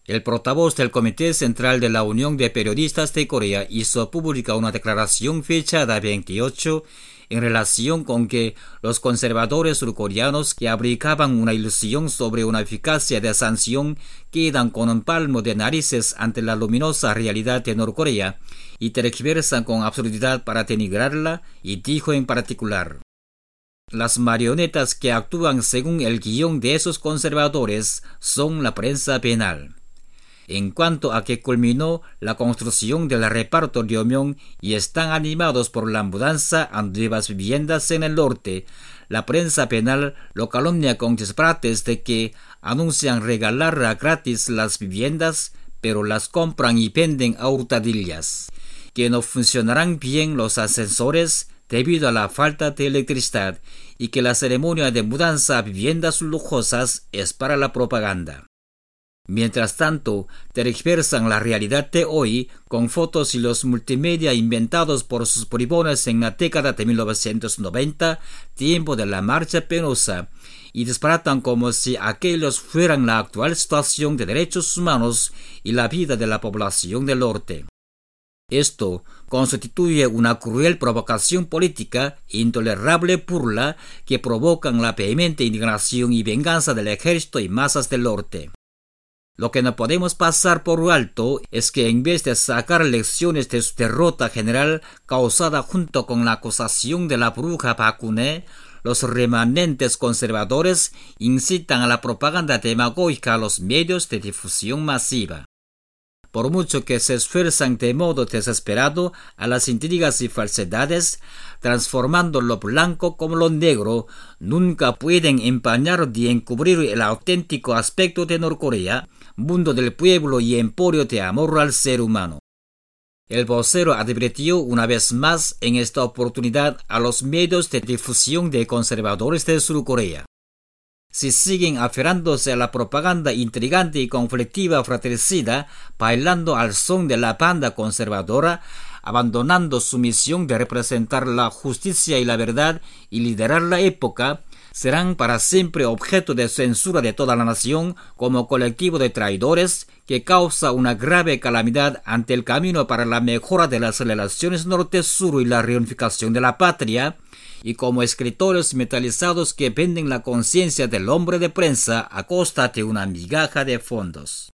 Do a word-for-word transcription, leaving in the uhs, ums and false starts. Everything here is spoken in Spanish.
El portavoz del Comité Central de la Unión de Periodistas de Corea hizo pública una declaración fechada veintiocho en relación con que los conservadores surcoreanos que abrigaban una ilusión sobre una eficacia de sanción quedan con un palmo de narices ante la luminosa realidad de Norcorea y tergiversan con absurdidad para denigrarla, y dijo en particular: las marionetas que actúan según el guión de esos conservadores son la prensa penal. En cuanto a que culminó la construcción del reparto de Ryomyeong y están animados por la mudanza a nuevas viviendas en el norte, la prensa penal lo calumnia con disparates de que anuncian regalar gratis las viviendas, pero las compran y venden a hurtadillas, que no funcionarán bien los ascensores debido a la falta de electricidad y que la ceremonia de mudanza a viviendas lujosas es para la propaganda. Mientras tanto, tergiversan la realidad de hoy con fotos y los multimedia inventados por sus bribones en la década de mil novecientos noventa, tiempo de la marcha penosa, y disparatan como si aquellos fueran la actual situación de derechos humanos y la vida de la población del norte. Esto constituye una cruel provocación política e intolerable burla que provocan la vehemente indignación y venganza del ejército y masas del norte. Lo que no podemos pasar por alto es que en vez de sacar lecciones de su derrota general causada junto con la acusación de la bruja Park Geun-hye, los remanentes conservadores incitan a la propaganda demagógica a los medios de difusión masiva. Por mucho que se esfuerzan de modo desesperado a las intrigas y falsedades, transformando lo blanco como lo negro, nunca pueden empañar ni encubrir el auténtico aspecto de Norcorea, mundo del pueblo y emporio de amor al ser humano. El vocero advirtió una vez más en esta oportunidad a los medios de difusión de conservadores de Surcorea: si siguen aferrándose a la propaganda intrigante y conflictiva fratricida, bailando al son de la banda conservadora, abandonando su misión de representar la justicia y la verdad y liderar la época, serán para siempre objeto de censura de toda la nación como colectivo de traidores que causa una grave calamidad ante el camino para la mejora de las relaciones norte-sur y la reunificación de la patria, y como escritores metalizados que venden la conciencia del hombre de prensa a costa de una migaja de fondos.